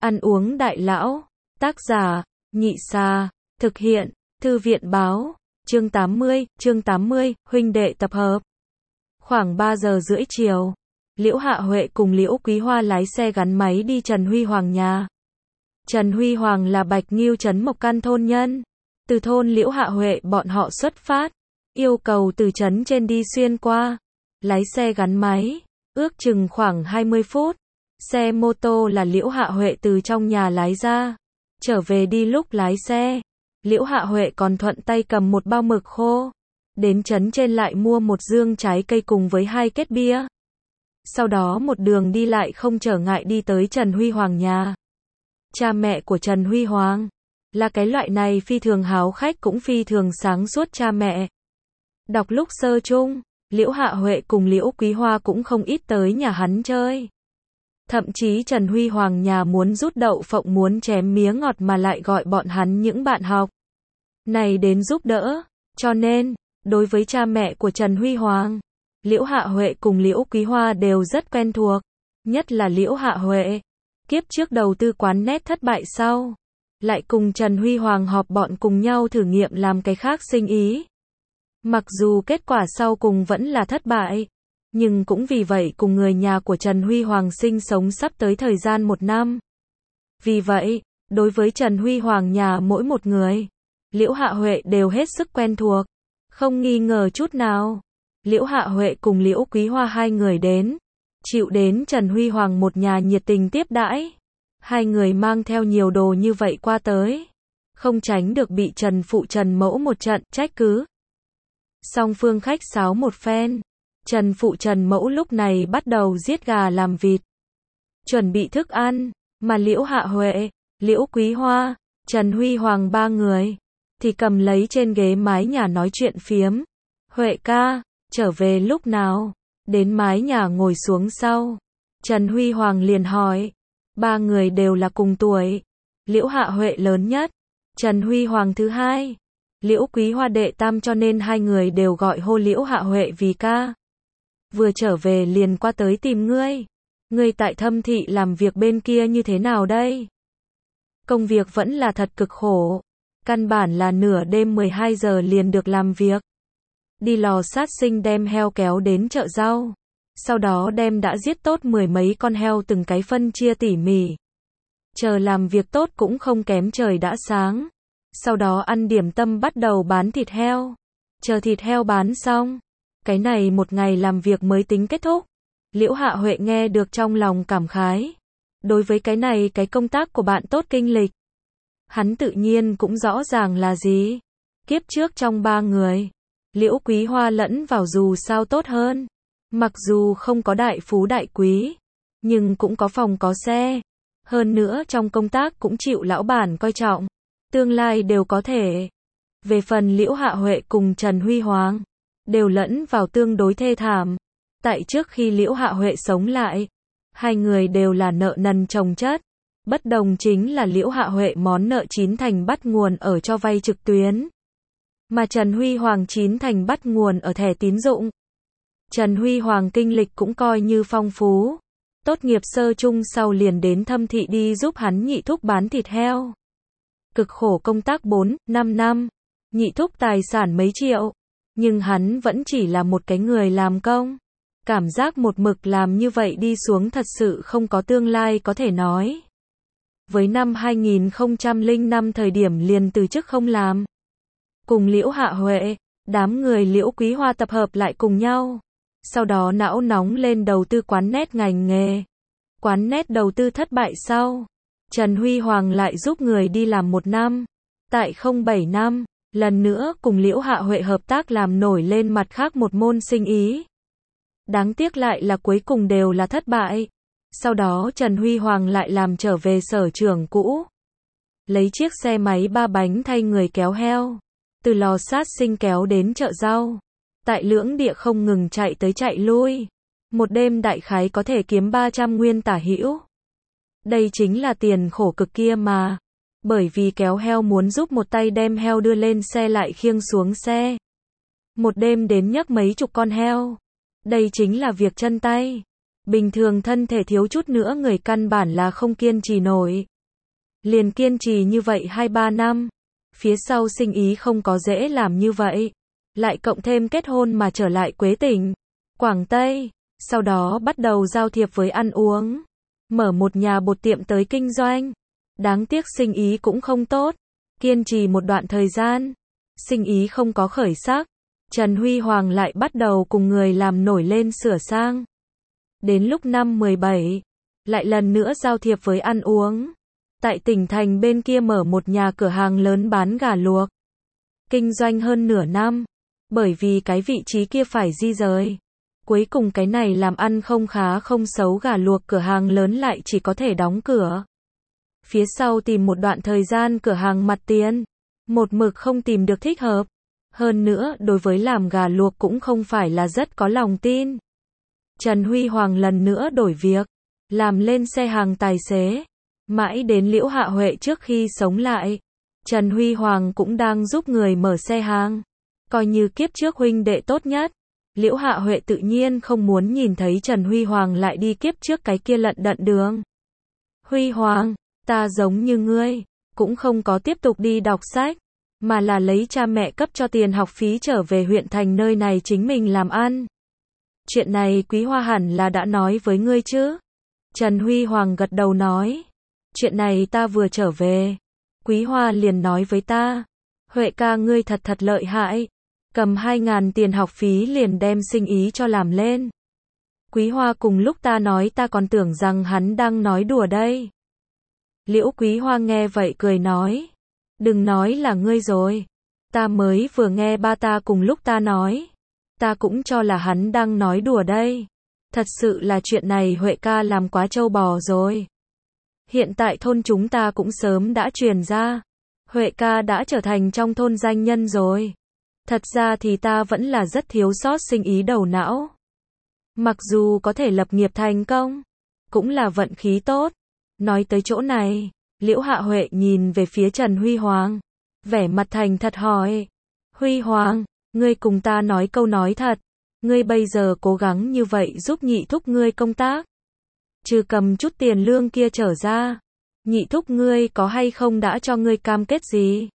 Ăn uống đại lão. Tác giả, Nhị Xà. Thực hiện, Thư viện báo. Chương 80, huynh đệ tập hợp. Khoảng 3 giờ rưỡi chiều, Liễu Hạ Huệ cùng Liễu Quý Hoa lái xe gắn máy đi Trần Huy Hoàng nhà. Trần Huy Hoàng là Bạch Nghiêu trấn Mộc Can thôn nhân. Từ thôn Liễu Hạ Huệ bọn họ xuất phát, yêu cầu từ trấn trên đi xuyên qua. Lái xe gắn máy, ước chừng khoảng 20 phút. Xe mô tô là Liễu Hạ Huệ từ trong nhà lái ra. Trở về đi lúc lái xe, Liễu Hạ Huệ còn thuận tay cầm một bao mực khô. Đến trấn trên lại mua một dương trái cây cùng với 2 két bia. Sau đó một đường đi lại không trở ngại đi tới Trần Huy Hoàng nhà. Cha mẹ của Trần Huy Hoàng là cái loại này phi thường háo khách cũng phi thường sáng suốt cha mẹ. Đọc lúc sơ chung, Liễu Hạ Huệ cùng Liễu Quý Hoa cũng không ít tới nhà hắn chơi. Thậm chí Trần Huy Hoàng nhà muốn rút đậu phộng muốn chém mía ngọt mà lại gọi bọn hắn những bạn học này đến giúp đỡ. Cho nên, đối với cha mẹ của Trần Huy Hoàng, Liễu Hạ Huệ cùng Liễu Quý Hoa đều rất quen thuộc. Nhất là Liễu Hạ Huệ, kiếp trước đầu tư quán net thất bại sau, lại cùng Trần Huy Hoàng họp bọn cùng nhau thử nghiệm làm cái khác sinh ý. Mặc dù kết quả sau cùng vẫn là thất bại, nhưng cũng vì vậy cùng người nhà của Trần Huy Hoàng sinh sống sắp tới thời gian 1 năm. Vì vậy, đối với Trần Huy Hoàng nhà mỗi một người, Liễu Hạ Huệ đều hết sức quen thuộc, không nghi ngờ chút nào. Liễu Hạ Huệ cùng Liễu Quý Hoa hai người đến, chịu đến Trần Huy Hoàng một nhà nhiệt tình tiếp đãi. Hai người mang theo nhiều đồ như vậy qua tới, không tránh được bị Trần Phụ Trần Mẫu một trận trách cứ. Song phương khách sáo một phen, Trần Phụ Trần Mẫu lúc này bắt đầu giết gà làm vịt, chuẩn bị thức ăn, mà Liễu Hạ Huệ, Liễu Quý Hoa, Trần Huy Hoàng ba người thì cầm lấy trên ghế mái nhà nói chuyện phiếm. Huệ ca, trở về lúc nào? Đến mái nhà ngồi xuống sau, Trần Huy Hoàng liền hỏi. Ba người đều là cùng tuổi, Liễu Hạ Huệ lớn nhất, Trần Huy Hoàng thứ hai, Liễu Quý Hoa đệ tam, cho nên hai người đều gọi hô Liễu Hạ Huệ vì ca. Vừa trở về liền qua tới tìm ngươi. Ngươi tại Thâm Thị làm việc bên kia như thế nào đây? Công việc vẫn là thật cực khổ, căn bản là nửa đêm 12 giờ liền được làm việc. Đi lò sát sinh đem heo kéo đến chợ rau, sau đó đem đã giết tốt 10 mấy con heo từng cái phân chia tỉ mỉ. Chờ làm việc tốt cũng không kém trời đã sáng. Sau đó ăn điểm tâm bắt đầu bán thịt heo. Chờ thịt heo bán xong, cái này một ngày làm việc mới tính kết thúc. Liễu Hạ Huệ nghe được trong lòng cảm khái. Đối với cái này cái công tác của bạn tốt kinh lịch, hắn tự nhiên cũng rõ ràng là gì. Kiếp trước trong ba người, Liễu Quý Hoa lẫn vào dù sao tốt hơn. Mặc dù không có đại phú đại quý, nhưng cũng có phòng có xe. Hơn nữa trong công tác cũng chịu lão bản coi trọng. Tương lai đều có thể. Về phần Liễu Hạ Huệ cùng Trần Huy Hoàng, đều lẫn vào tương đối thê thảm. Tại trước khi Liễu Hạ Huệ sống lại, hai người đều là nợ nần chồng chất. Bất đồng chính là Liễu Hạ Huệ món nợ 9 thành bắt nguồn ở cho vay trực tuyến, mà Trần Huy Hoàng 9 thành bắt nguồn ở thẻ tín dụng. Trần Huy Hoàng kinh lịch cũng coi như phong phú. Tốt nghiệp sơ chung sau liền đến Thâm Thị đi giúp hắn nhị thúc bán thịt heo. Cực khổ công tác 4-5 năm, nhị thúc tài sản mấy triệu, nhưng hắn vẫn chỉ là một cái người làm công. Cảm giác một mực làm như vậy đi xuống thật sự không có tương lai có thể nói. Với năm 2005 thời điểm liền từ chức không làm. Cùng Liễu Hạ Huệ, đám người Liễu Quý Hoa tập hợp lại cùng nhau. Sau đó não nóng lên đầu tư quán net ngành nghề. Quán net đầu tư thất bại sau, Trần Huy Hoàng lại giúp người đi làm 1 năm. Tại 07 năm, lần nữa cùng Liễu Hạ Huệ hợp tác làm nổi lên mặt khác một môn sinh ý. Đáng tiếc lại là cuối cùng đều là thất bại. Sau đó Trần Huy Hoàng lại làm trở về sở trưởng cũ. Lấy chiếc xe máy 3 bánh thay người kéo heo. Từ lò sát sinh kéo đến chợ rau. Tại lưỡng địa không ngừng chạy tới chạy lui. Một đêm đại khái có thể kiếm 300 nguyên tả hữu. Đây chính là tiền khổ cực kia mà. Bởi vì kéo heo muốn giúp một tay đem heo đưa lên xe lại khiêng xuống xe. Một đêm đến nhấc mấy chục con heo. Đây chính là việc chân tay. Bình thường thân thể thiếu chút nữa người căn bản là không kiên trì nổi. Liền kiên trì như vậy 2-3 năm. Phía sau sinh ý không có dễ làm như vậy. Lại cộng thêm kết hôn mà trở lại Quế tỉnh, Quảng Tây. Sau đó bắt đầu giao thiệp với ăn uống. Mở một nhà bột tiệm tới kinh doanh. Đáng tiếc sinh ý cũng không tốt. Kiên trì một đoạn thời gian. Sinh ý không có khởi sắc. Trần Huy Hoàng lại bắt đầu cùng người làm nổi lên sửa sang. Đến lúc năm 17, lại lần nữa giao thiệp với ăn uống. Tại tỉnh thành bên kia mở một nhà cửa hàng lớn bán gà luộc. Kinh doanh hơn nửa năm. Bởi vì cái vị trí kia phải di rời. Cuối cùng cái này làm ăn không khá không xấu, gà luộc cửa hàng lớn lại chỉ có thể đóng cửa. Phía sau tìm một đoạn thời gian cửa hàng mặt tiền. Một mực không tìm được thích hợp. Hơn nữa, đối với làm gà luộc cũng không phải là rất có lòng tin. Trần Huy Hoàng lần nữa đổi việc. Làm lên xe hàng tài xế. Mãi đến Liễu Hạ Huệ trước khi sống lại. Trần Huy Hoàng cũng đang giúp người mở xe hàng. Coi như kiếp trước huynh đệ tốt nhất. Liễu Hạ Huệ tự nhiên không muốn nhìn thấy Trần Huy Hoàng lại đi kiếp trước cái kia lận đận đường. Huy Hoàng, ta giống như ngươi, cũng không có tiếp tục đi đọc sách, mà là lấy cha mẹ cấp cho tiền học phí trở về huyện thành nơi này chính mình làm ăn. Chuyện này Quý Hoa hẳn là đã nói với ngươi chứ? Trần Huy Hoàng gật đầu nói. Chuyện này ta vừa trở về. Quý Hoa liền nói với ta. Huệ ca ngươi thật thật lợi hại. Cầm 2.000 tiền học phí liền đem sinh ý cho làm lên. Quý Hoa cùng lúc ta nói ta còn tưởng rằng hắn đang nói đùa đây. Liễu Quý Hoa nghe vậy cười nói. Đừng nói là ngươi rồi. Ta mới vừa nghe ba ta cùng lúc ta nói. Ta cũng cho là hắn đang nói đùa đây. Thật sự là chuyện này Huệ ca làm quá trâu bò rồi. Hiện tại thôn chúng ta cũng sớm đã truyền ra. Huệ ca đã trở thành trong thôn danh nhân rồi. Thật ra thì ta vẫn là rất thiếu sót sinh ý đầu não. Mặc dù có thể lập nghiệp thành công, cũng là vận khí tốt. Nói tới chỗ này, Liễu Hạ Huệ nhìn về phía Trần Huy Hoàng. Vẻ mặt thành thật hỏi. Huy Hoàng, ngươi cùng ta nói câu nói thật. Ngươi bây giờ cố gắng như vậy giúp nhị thúc ngươi công tác. Trừ cầm chút tiền lương kia trở ra. Nhị thúc ngươi có hay không đã cho ngươi cam kết gì?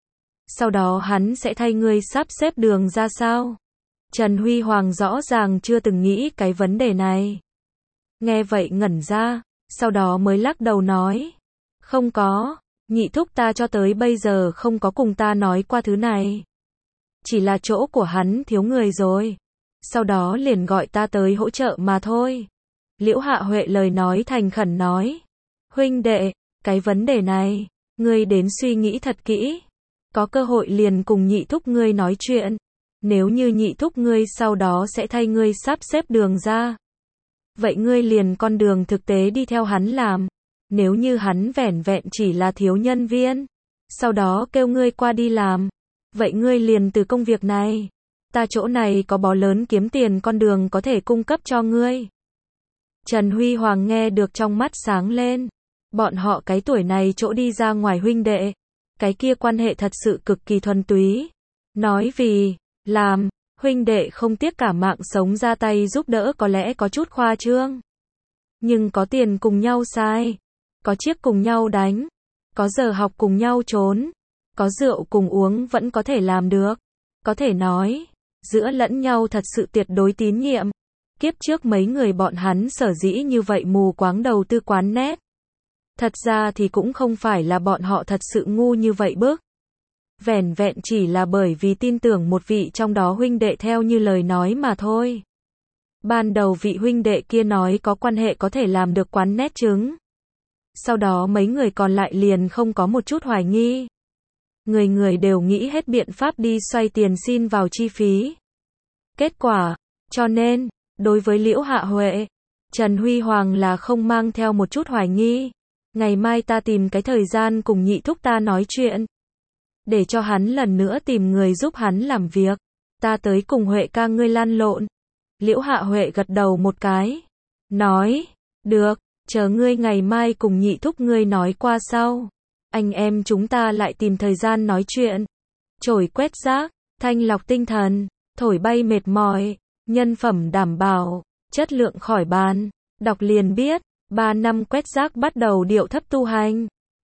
Sau đó hắn sẽ thay ngươi sắp xếp đường ra sao? Trần Huy Hoàng rõ ràng chưa từng nghĩ cái vấn đề này. Nghe vậy ngẩn ra, sau đó mới lắc đầu nói. Không có, nhị thúc ta cho tới bây giờ không có cùng ta nói qua thứ này. Chỉ là chỗ của hắn thiếu người rồi. Sau đó liền gọi ta tới hỗ trợ mà thôi. Liễu Hạ Huệ lời nói thành khẩn nói. Huynh đệ, cái vấn đề này, ngươi đến suy nghĩ thật kỹ. Có cơ hội liền cùng nhị thúc ngươi nói chuyện. Nếu như nhị thúc ngươi sau đó sẽ thay ngươi sắp xếp đường ra. Vậy ngươi liền con đường thực tế đi theo hắn làm. Nếu như hắn vẻn vẹn chỉ là thiếu nhân viên, sau đó kêu ngươi qua đi làm. Vậy ngươi liền từ công việc này. Ta chỗ này có bó lớn kiếm tiền con đường có thể cung cấp cho ngươi. Trần Huy Hoàng nghe được trong mắt sáng lên. Bọn họ cái tuổi này chỗ đi ra ngoài huynh đệ. Cái kia quan hệ thật sự cực kỳ thuần túy. Nói vì, làm, huynh đệ không tiếc cả mạng sống ra tay giúp đỡ có lẽ có chút khoa trương. Nhưng có tiền cùng nhau sai. Có chiếc cùng nhau đánh. Có giờ học cùng nhau trốn. Có rượu cùng uống vẫn có thể làm được. Có thể nói, giữa lẫn nhau thật sự tuyệt đối tín nhiệm. Kiếp trước mấy người bọn hắn sở dĩ như vậy mù quáng đầu tư quán net. Thật ra thì cũng không phải là bọn họ thật sự ngu như vậy bức. Vẻn vẹn chỉ là bởi vì tin tưởng một vị trong đó huynh đệ theo như lời nói mà thôi. Ban đầu vị huynh đệ kia nói có quan hệ có thể làm được quán net trứng. Sau đó mấy người còn lại liền không có một chút hoài nghi. Người người đều nghĩ hết biện pháp đi xoay tiền xin vào chi phí. Kết quả, cho nên, đối với Liễu Hạ Huệ, Trần Huy Hoàng là không mang theo một chút hoài nghi. Ngày mai ta tìm cái thời gian cùng nhị thúc ta nói chuyện. Để cho hắn lần nữa tìm người giúp hắn làm việc. Ta tới cùng Huệ ca ngươi lăn lộn. Liễu Hạ Huệ gật đầu một cái. Nói, được, chờ ngươi ngày mai cùng nhị thúc ngươi nói qua sau. Anh em chúng ta lại tìm thời gian nói chuyện. Chổi quét rác, thanh lọc tinh thần, thổi bay mệt mỏi, nhân phẩm đảm bảo, chất lượng khỏi bàn. Đọc liền biết, 3 năm quét rác bắt đầu điệu thấp tu hành.